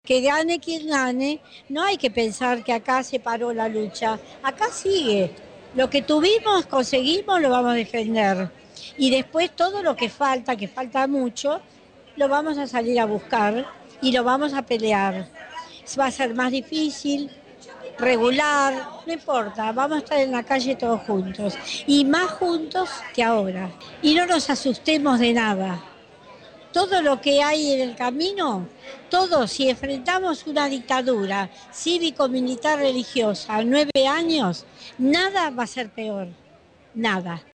que gane quien gane, no hay que pensar que acá se paró la lucha, acá sigue. Lo que tuvimos, conseguimos, lo vamos a defender. Y después todo lo que falta mucho, lo vamos a salir a buscar y lo vamos a pelear. Va a ser más difícil, regular, no importa, vamos a estar en la calle todos juntos y más juntos que ahora. Y no nos asustemos de nada. Todo lo que hay en el camino, todo, si enfrentamos una dictadura cívico-militar religiosa a 9 años, nada va a ser peor, nada.